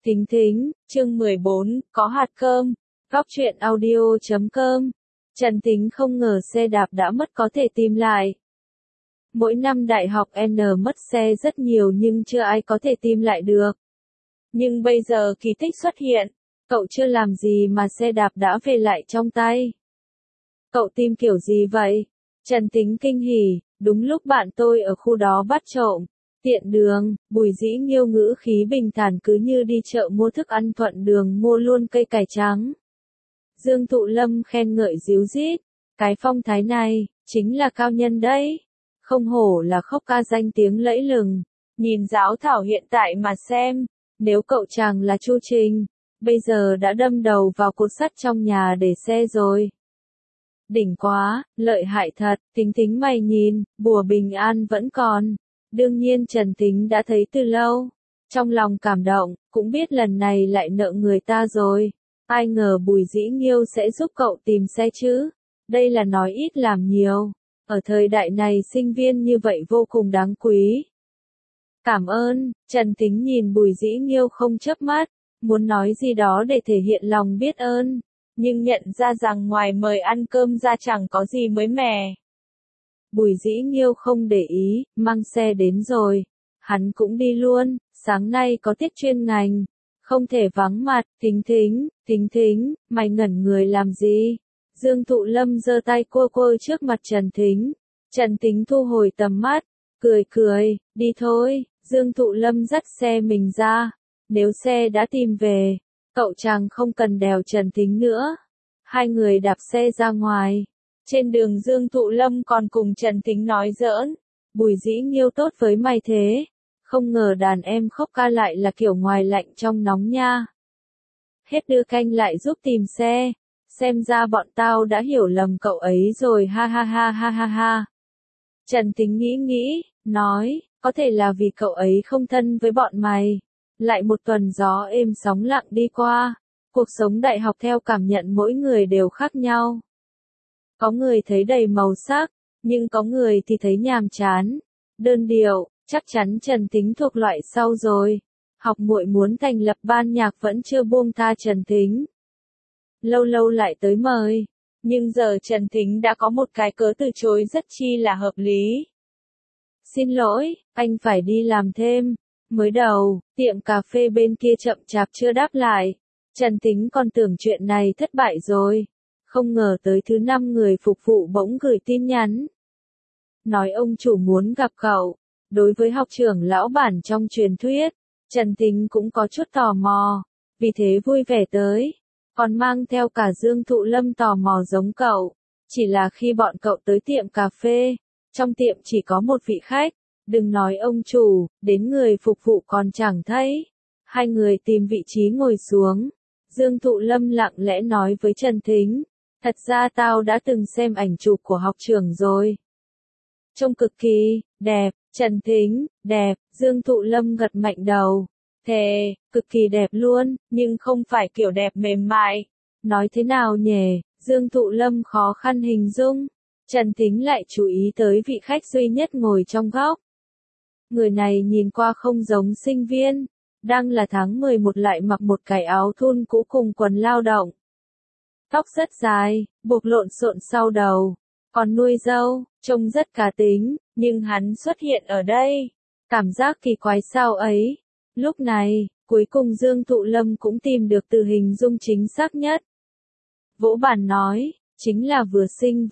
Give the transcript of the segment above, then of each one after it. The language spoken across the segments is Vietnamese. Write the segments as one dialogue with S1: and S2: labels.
S1: Thính thính, chương 14, có hạt cơm. Góc truyện audio.com. Trần Thính không ngờ xe đạp đã mất có thể tìm lại. Mỗi năm đại học N mất xe rất nhiều nhưng chưa ai có thể tìm lại được. Nhưng bây giờ kỳ tích xuất hiện, cậu chưa làm gì mà xe đạp đã về lại trong tay. Cậu tìm kiểu gì vậy? Trần Thính kinh hỉ, đúng lúc bạn tôi ở khu đó bắt trộm. Tiện đường, Bùi Dĩ Nghiêu ngữ khí bình thản cứ như đi chợ mua thức ăn thuận đường mua luôn cây cải trắng. Dương Thụ Lâm khen ngợi díu dít, cái phong thái này, chính là cao nhân đấy. Không hổ là khóc ca danh tiếng lẫy lừng, nhìn Giáo Thảo hiện tại mà xem, nếu cậu chàng là Chu Trình, bây giờ đã đâm đầu vào cột sắt trong nhà để xe rồi. Đỉnh quá, lợi hại thật, Thính Thính mày nhìn, bùa bình an vẫn còn. Đương nhiên Trần Thính đã thấy từ lâu. Trong lòng cảm động, cũng biết lần này lại nợ người ta rồi. Ai ngờ Bùi Dĩ Nghiêu sẽ giúp cậu tìm xe chứ. Đây là nói ít làm nhiều. Ở thời đại này sinh viên như vậy vô cùng đáng quý. Cảm ơn, Trần Thính nhìn Bùi Dĩ Nghiêu không chớp mắt, muốn nói gì đó để thể hiện lòng biết ơn. Nhưng nhận ra rằng ngoài mời ăn cơm ra chẳng có gì mới mẻ. Bùi Dĩ Nghiêu không để ý, mang xe đến rồi. Hắn cũng đi luôn, sáng nay có tiết chuyên ngành. Không thể vắng mặt, Thính thính, mày ngẩn người làm gì? Dương Thụ Lâm giơ tay cua cua trước mặt Trần Thính. Trần Thính thu hồi tầm mắt, cười, đi thôi. Dương Thụ Lâm dắt xe mình ra. Nếu xe đã tìm về, cậu chàng không cần đèo Trần Thính nữa. Hai người đạp xe ra ngoài. Trên đường Dương Thụ Lâm còn cùng Trần Thính nói giỡn. Bùi Dĩ Nghiêu tốt với mày thế. Không ngờ đàn em khóc ca lại là kiểu ngoài lạnh trong nóng nha. Hết đưa canh lại giúp tìm xe. Xem ra bọn tao đã hiểu lầm cậu ấy rồi ha ha ha ha ha ha. Trần Thính nghĩ, nói, có thể là vì cậu ấy không thân với bọn mày. Lại một tuần gió êm sóng lặng đi qua. Cuộc sống đại học theo cảm nhận mỗi người đều khác nhau. Có người thấy đầy màu sắc, nhưng có người thì thấy nhàm chán, đơn điệu, chắc chắn Trần Thính thuộc loại sau rồi. Học muội muốn thành lập ban nhạc vẫn chưa buông tha Trần Thính. Lâu lâu lại tới mời, nhưng giờ Trần Thính đã có một cái cớ từ chối rất chi là hợp lý. Xin lỗi, anh phải đi làm thêm. Mới đầu, tiệm cà phê bên kia chậm chạp chưa đáp lại. Trần Thính còn tưởng chuyện này thất bại rồi. Không ngờ tới thứ 5 người phục vụ bỗng gửi tin nhắn. Nói ông chủ muốn gặp cậu. Đối với học trưởng lão bản trong truyền thuyết, Trần Thính cũng có chút tò mò. Vì thế vui vẻ tới. Còn mang theo cả Dương Thụ Lâm tò mò giống cậu. Chỉ là khi bọn cậu tới tiệm cà phê, trong tiệm chỉ có một vị khách. Đừng nói ông chủ, đến người phục vụ còn chẳng thấy. Hai người tìm vị trí ngồi xuống. Dương Thụ Lâm lặng lẽ nói với Trần Thính. Thật ra tao đã từng xem ảnh chụp của học trưởng rồi. Trông cực kỳ đẹp, Trần Thính, đẹp, Dương Thụ Lâm gật mạnh đầu. Thề, cực kỳ đẹp luôn, nhưng không phải kiểu đẹp mềm mại. Nói thế nào nhỉ, Dương Thụ Lâm khó khăn hình dung. Trần Thính lại chú ý tới vị khách duy nhất ngồi trong góc. Người này nhìn qua không giống sinh viên. Đang là tháng 11 lại mặc một cái áo thun cũ cùng quần lao động. Tóc rất dài, buộc lộn xộn sau đầu, còn nuôi râu, trông rất cá tính, nhưng hắn xuất hiện ở đây. Cảm giác kỳ quái sao ấy. Lúc này, cuối cùng Dương Thụ Lâm cũng tìm được từ hình dung chính xác nhất. Vỗ bàn nói, chính là vừa xinh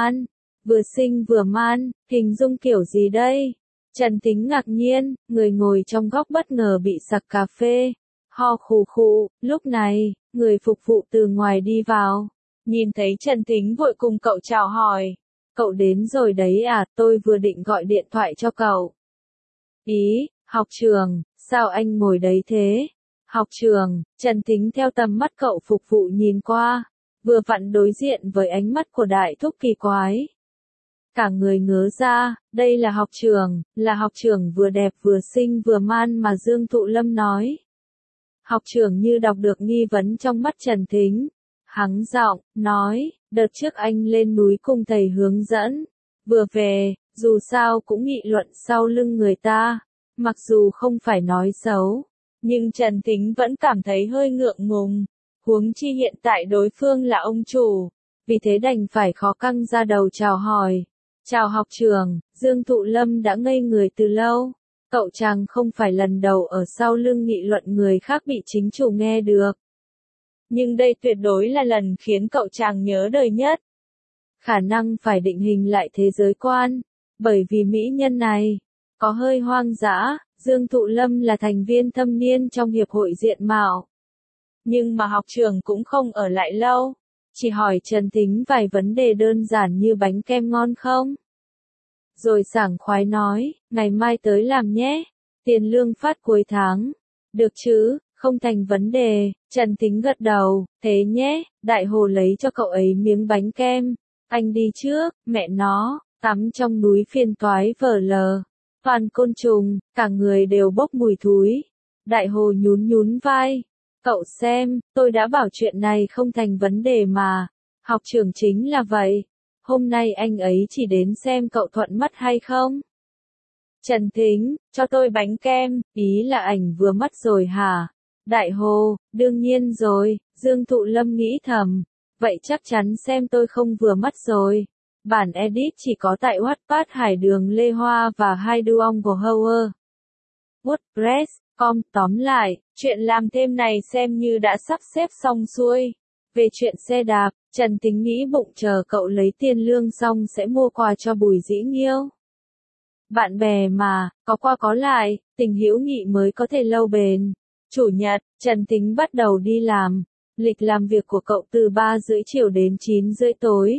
S1: vừa man, hình dung kiểu gì đây? Trần Thính ngạc nhiên, người ngồi trong góc bất ngờ bị sặc cà phê. Ho khù khụ, lúc này, người phục vụ từ ngoài đi vào. Nhìn thấy Trần Thính vội cùng cậu chào hỏi. Cậu đến rồi đấy à, tôi vừa định gọi điện thoại cho cậu. Ý, học trường, sao anh ngồi đấy thế? Học trường, Trần Thính theo tầm mắt cậu phục vụ nhìn qua. Vừa vặn đối diện với ánh mắt của đại thúc kỳ quái. Cả người ngớ ra, đây là học trưởng vừa đẹp vừa xinh vừa man mà Dương Thụ Lâm nói. Học trưởng như đọc được nghi vấn trong mắt Trần Thính. Hắng giọng, nói, đợt trước anh lên núi cùng thầy hướng dẫn. Vừa về, dù sao cũng nghị luận sau lưng người ta. Mặc dù không phải nói xấu, Nhưng Trần Thính vẫn cảm thấy hơi ngượng ngùng, huống chi hiện tại đối phương là ông chủ, vì thế đành phải khó căng ra đầu chào hỏi. Chào học trưởng, Dương Thụ Lâm đã ngây người từ lâu, cậu chàng không phải lần đầu ở sau lưng nghị luận người khác bị chính chủ nghe được. Nhưng đây tuyệt đối là lần khiến cậu chàng nhớ đời nhất. Khả năng phải định hình lại thế giới quan, bởi vì mỹ nhân này có hơi hoang dã. Dương Thụ Lâm là thành viên thâm niên trong hiệp hội diện mạo. Nhưng mà học trưởng cũng không ở lại lâu, chỉ hỏi Trần Thính vài vấn đề đơn giản như bánh kem ngon không? Rồi sảng khoái nói, ngày mai tới làm nhé, tiền lương phát cuối tháng. Được chứ, không thành vấn đề. Trần Thính gật đầu, thế nhé, Đại Hồ lấy cho cậu ấy miếng bánh kem. Anh đi trước, mẹ nó, tắm trong núi phiền toái vờ lờ. Toàn côn trùng, cả người đều bốc mùi thúi. Đại Hồ nhún nhún vai. Cậu xem, tôi đã bảo chuyện này không thành vấn đề mà. Học trưởng chính là vậy. Hôm nay anh ấy chỉ đến xem cậu thuận mắt hay không. Trần Thính, cho tôi bánh kem, ý là ảnh vừa mắt rồi hả? Đại Hồ, đương nhiên rồi, Dương Thụ Lâm nghĩ thầm. Vậy chắc chắn xem tôi không vừa mắt rồi. Bản edit chỉ có tại Wattpad Hải Đường Lê Hoa và hai Duong của Howard. WordPress.com. Tóm lại, chuyện làm thêm này xem như đã sắp xếp xong xuôi. Về chuyện xe đạp, Trần Thính nghĩ bụng chờ cậu lấy tiền lương xong sẽ mua quà cho Bùi Dĩ Nghiêu. Bạn bè mà, có qua có lại, tình hữu nghị mới có thể lâu bền. Chủ nhật, Trần Thính bắt đầu đi làm. Lịch làm việc của cậu từ 3:30 chiều đến 9:30 tối.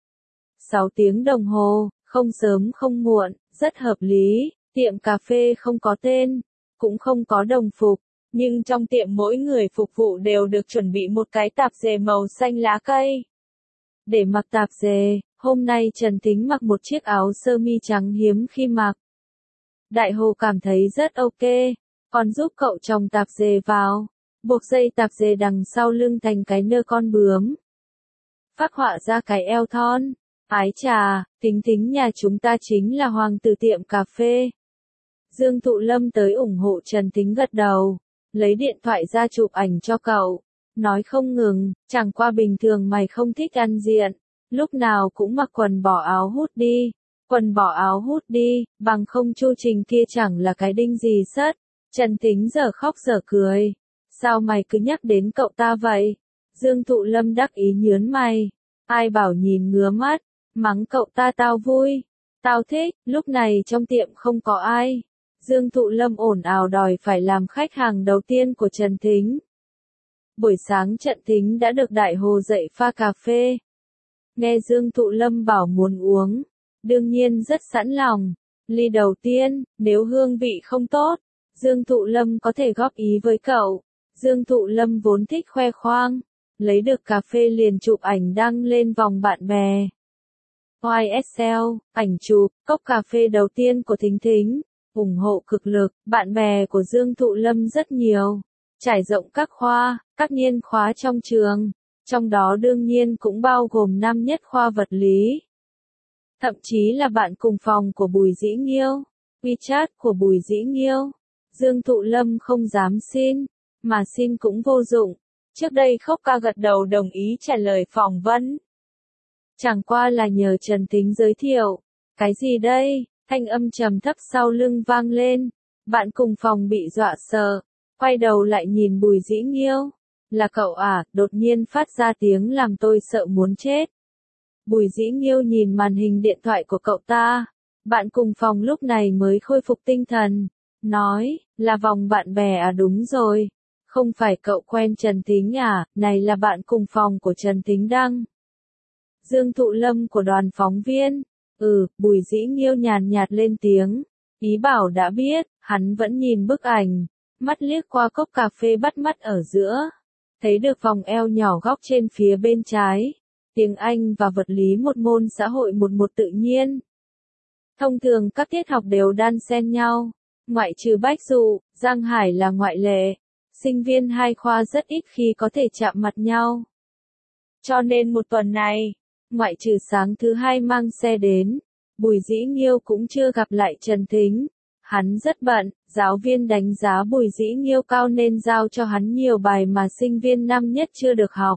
S1: 6 tiếng đồng hồ, không sớm không muộn, rất hợp lý. Tiệm cà phê không có tên, cũng không có đồng phục, nhưng trong tiệm mỗi người phục vụ đều được chuẩn bị một cái tạp dề màu xanh lá cây. Để mặc tạp dề, hôm nay Trần Thính mặc một chiếc áo sơ mi trắng hiếm khi mặc. Đại Hồ cảm thấy rất ok, còn giúp cậu chồng tạp dề vào, buộc dây tạp dề đằng sau lưng thành cái nơ con bướm. Phác họa ra cái eo thon. Ái chà, Thính nhà chúng ta chính là hoàng tử tiệm cà phê. Dương Thụ Lâm tới ủng hộ Trần Thính gật đầu, lấy điện thoại ra chụp ảnh cho cậu, nói không ngừng, chẳng qua bình thường mày không thích ăn diện, lúc nào cũng mặc quần bỏ áo hút đi, quần bỏ áo hút đi, bằng không Chu Trình kia chẳng là cái đinh gì sất. Trần Thính giờ khóc giờ cười, sao mày cứ nhắc đến cậu ta vậy? Dương Thụ Lâm đắc ý nhớn mày, ai bảo nhìn ngứa mắt, mắng cậu ta tao vui, tao thích. Lúc này trong tiệm không có ai. Dương Thụ Lâm ồn ào đòi phải làm khách hàng đầu tiên của Trần Thính. Buổi sáng Trần Thính đã được Đại Hồ dạy pha cà phê. Nghe Dương Thụ Lâm bảo muốn uống, đương nhiên rất sẵn lòng. Ly đầu tiên, nếu hương vị không tốt, Dương Thụ Lâm có thể góp ý với cậu. Dương Thụ Lâm vốn thích khoe khoang, lấy được cà phê liền chụp ảnh đăng lên vòng bạn bè. YSL, ảnh chụp, cốc cà phê đầu tiên của Thính, ủng hộ cực lực. Bạn bè của Dương Thụ Lâm rất nhiều, trải rộng các khoa, các niên khóa trong trường, trong đó đương nhiên cũng bao gồm năm nhất khoa vật lý. Thậm chí là bạn cùng phòng của Bùi Dĩ Nghiêu, WeChat của Bùi Dĩ Nghiêu. Dương Thụ Lâm không dám xin, mà xin cũng vô dụng. Trước đây Khốc Ca gật đầu đồng ý trả lời phỏng vấn. Chẳng qua là nhờ Trần Thính giới thiệu. Cái gì đây? Thanh âm trầm thấp sau lưng vang lên. Bạn cùng phòng bị dọa sợ, quay đầu lại nhìn Bùi Dĩ Nghiêu. Là cậu à? Đột nhiên phát ra tiếng làm tôi sợ muốn chết. Bùi Dĩ Nghiêu nhìn màn hình điện thoại của cậu ta. Bạn cùng phòng lúc này mới khôi phục tinh thần. Nói, là vòng bạn bè à? Đúng rồi. Không phải cậu quen Trần Thính à? Này là bạn cùng phòng của Trần Thính đăng. Dương Thụ Lâm của đoàn phóng viên. Bùi Dĩ Nghiêu nhàn nhạt lên tiếng. Ý bảo đã biết, hắn vẫn nhìn bức ảnh. Mắt liếc qua cốc cà phê bắt mắt ở giữa. Thấy được vòng eo nhỏ góc trên phía bên trái. Tiếng Anh và vật lý một môn xã hội một tự nhiên. Thông thường các tiết học đều đan xen nhau. Ngoại trừ Bách Dụ, Giang Hải là ngoại lệ. Sinh viên hai khoa rất ít khi có thể chạm mặt nhau. Cho nên một tuần này, ngoại trừ sáng thứ hai mang xe đến, Bùi Dĩ Nghiêu cũng chưa gặp lại Trần Thính. Hắn rất bận, giáo viên đánh giá Bùi Dĩ Nghiêu cao nên giao cho hắn nhiều bài mà sinh viên năm nhất chưa được học.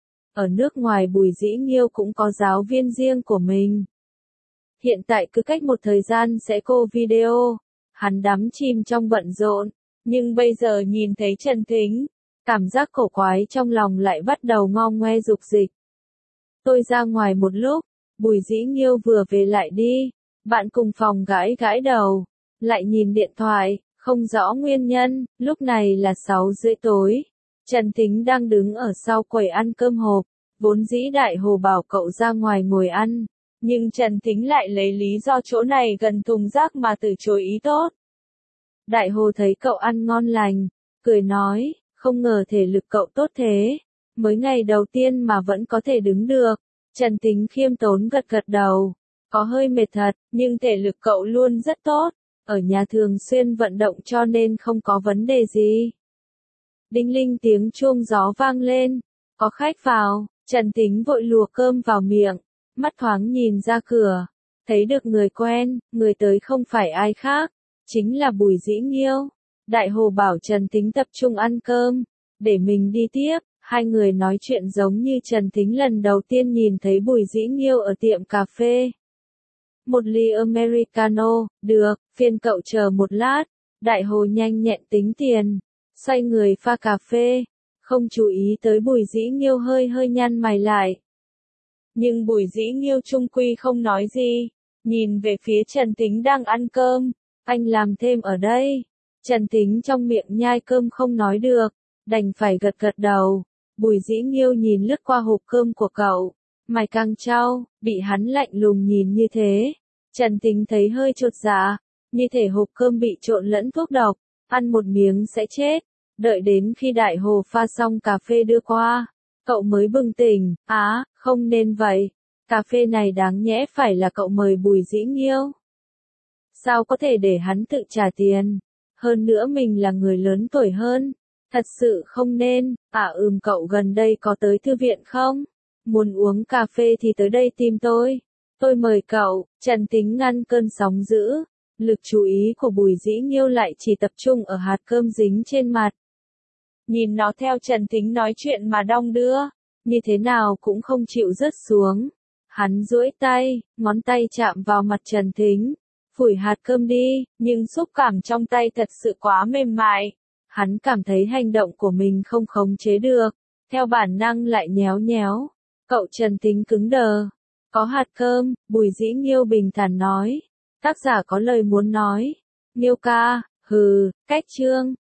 S1: Ở nước ngoài Bùi Dĩ Nghiêu cũng có giáo viên riêng của mình. Hiện tại cứ cách một thời gian sẽ call video, hắn đắm chìm trong bận rộn, nhưng bây giờ nhìn thấy Trần Thính, cảm giác cổ quái trong lòng lại bắt đầu ngao ngoe dục dịch. Tôi ra ngoài một lúc, Bùi Dĩ Nghiêu vừa về lại đi, bạn cùng phòng gãi gãi đầu, lại nhìn điện thoại, không rõ nguyên nhân, lúc này là 6:30 tối. Trần Thính đang đứng ở sau quầy ăn cơm hộp, vốn dĩ Đại Hồ bảo cậu ra ngoài ngồi ăn, nhưng Trần Thính lại lấy lý do chỗ này gần thùng rác mà từ chối ý tốt. Đại Hồ thấy cậu ăn ngon lành, cười nói, không ngờ thể lực cậu tốt thế, mới ngày đầu tiên mà vẫn có thể đứng được. Trần Thính khiêm tốn gật gật đầu, có hơi mệt thật, nhưng thể lực cậu luôn rất tốt, ở nhà thường xuyên vận động cho nên không có vấn đề gì. Đinh linh tiếng chuông gió vang lên, có khách vào, Trần Thính vội lùa cơm vào miệng, mắt thoáng nhìn ra cửa, thấy được người quen, người tới không phải ai khác, chính là Bùi Dĩ Nghiêu. Đại Hồ bảo Trần Thính tập trung ăn cơm, để mình đi tiếp, hai người nói chuyện giống như Trần Thính lần đầu tiên nhìn thấy Bùi Dĩ Nghiêu ở tiệm cà phê. Một ly Americano, được, phiền cậu chờ một lát, Đại Hồ nhanh nhẹn tính tiền, xoay người pha cà phê, không chú ý tới Bùi Dĩ Nghiêu hơi hơi nhăn mày lại. Nhưng Bùi Dĩ Nghiêu chung quy không nói gì, nhìn về phía Trần Thính đang ăn cơm, anh làm thêm ở đây. Trần Thính trong miệng nhai cơm không nói được, đành phải gật gật đầu. Bùi Dĩ Nghiêu nhìn lướt qua hộp cơm của cậu, mày căng trao, bị hắn lạnh lùng nhìn như thế. Trần Thính thấy hơi chột dạ, như thể hộp cơm bị trộn lẫn thuốc độc, ăn một miếng sẽ chết. Đợi đến khi Đại Hồ pha xong cà phê đưa qua, cậu mới bừng tỉnh, không nên vậy, cà phê này đáng nhẽ phải là cậu mời Bùi Dĩ Nghiêu. Sao có thể để hắn tự trả tiền, hơn nữa mình là người lớn tuổi hơn, thật sự không nên. Cậu gần đây có tới thư viện không? Muốn uống cà phê thì tới đây tìm tôi mời cậu. Trần Thính ngăn cơn sóng dữ, lực chú ý của Bùi Dĩ Nghiêu lại chỉ tập trung ở hạt cơm dính trên mặt. Nhìn nó theo Trần Thính nói chuyện mà đong đưa, như thế nào cũng không chịu rớt xuống. Hắn duỗi tay, ngón tay chạm vào mặt Trần Thính, phủi hạt cơm đi, nhưng xúc cảm trong tay thật sự quá mềm mại. Hắn cảm thấy hành động của mình không khống chế được, theo bản năng lại nhéo nhéo. Cậu Trần Thính cứng đờ. Có hạt cơm, Bùi Dĩ Nghiêu bình thản nói. Tác giả có lời muốn nói. Nghiêu ca, cách chương.